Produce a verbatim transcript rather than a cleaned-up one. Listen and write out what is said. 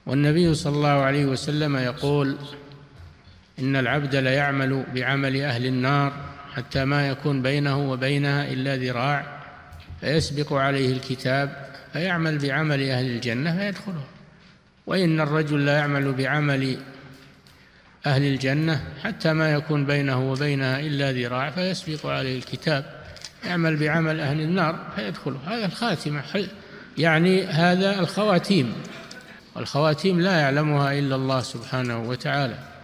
والنبي صلى الله عليه وسلم يقول: إن العبد ليعمل بعمل أهل النار حتى ما يكون بينه وبينها إلا ذراع، فيسبق عليه الكتاب فيعمل بعمل أهل الجنة فيدخله. وإن الرجل لا يعمل بعمل أهل الجنة حتى ما يكون بينه وبينها إلا ذراع، فيسبق عليه الكتاب يعمل بعمل أهل النار فيدخله. هذا الخاتمة، يعني هذا الخواتيم، والخواتيم لا يعلمها إلا الله سبحانه وتعالى.